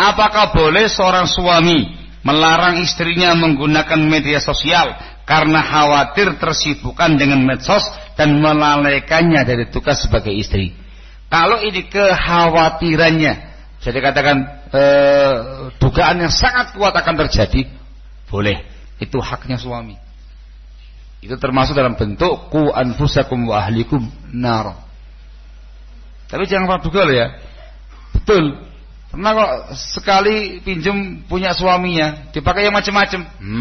Apakah boleh seorang suami melarang istrinya menggunakan media sosial karena khawatir tersibukkan dengan medsos dan melalaikannya dari tugas sebagai istri? Kalau ini kekhawatirannya, jadi katakan dugaan yang sangat kuat akan terjadi, boleh. Itu haknya suami. Itu termasuk dalam bentuk qu anfusakum wa ahlikum nar. Tapi jangan praduga loh ya. Betul. Pernah kok sekali pinjem punya suaminya, dipakai yang macam-macam.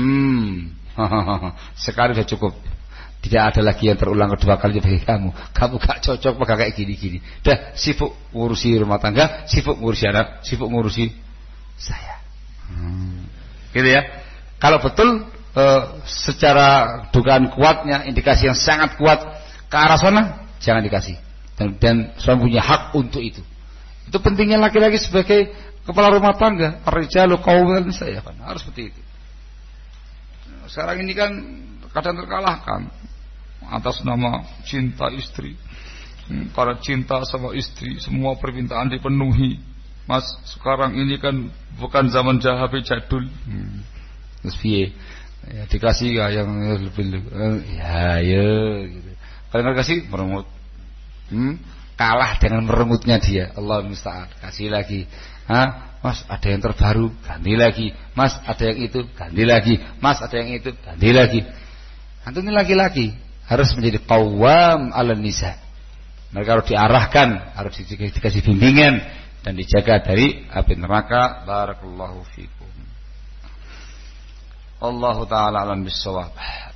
Sekali sudah cukup. Tidak ada lagi yang terulang kedua kali bagi kamu. Kamu gak cocok pakai kayak gini-gini. Dah sibuk ngurusi rumah tangga, sibuk ngurusi anak, sibuk ngurusi saya. Gitu ya. Kalau betul secara dugaan kuatnya, indikasi yang sangat kuat ke arah sana, jangan dikasih. Dan suami punya hak untuk itu. Itu pentingnya laki-laki sebagai kepala rumah tangga. Ar-rijalu qawwamuna 'alan nisa, kan harus seperti itu. Sekarang ini kan kadang terkalahkan atas nama cinta istri. Karena cinta sama istri semua permintaan dipenuhi. Mas, sekarang ini kan bukan zaman HP jadul. Terus piye? Ya, dikasih ya yang lebih ya gitu. Kalau nggak kasih merengut. Kalah dengan merengutnya dia. Allah musta'an. Kasih lagi. Mas ada yang terbaru, ganti lagi. Mas ada yang itu, ganti lagi. Mas ada yang itu, ganti lagi. Antum ini laki-laki harus menjadi qawwam 'alan nisa. Mereka harus diarahkan, harus dikasih bimbingan dan dijaga dari api neraka. Barakallahu fikum. Allahu ta'ala alam bis-shawab.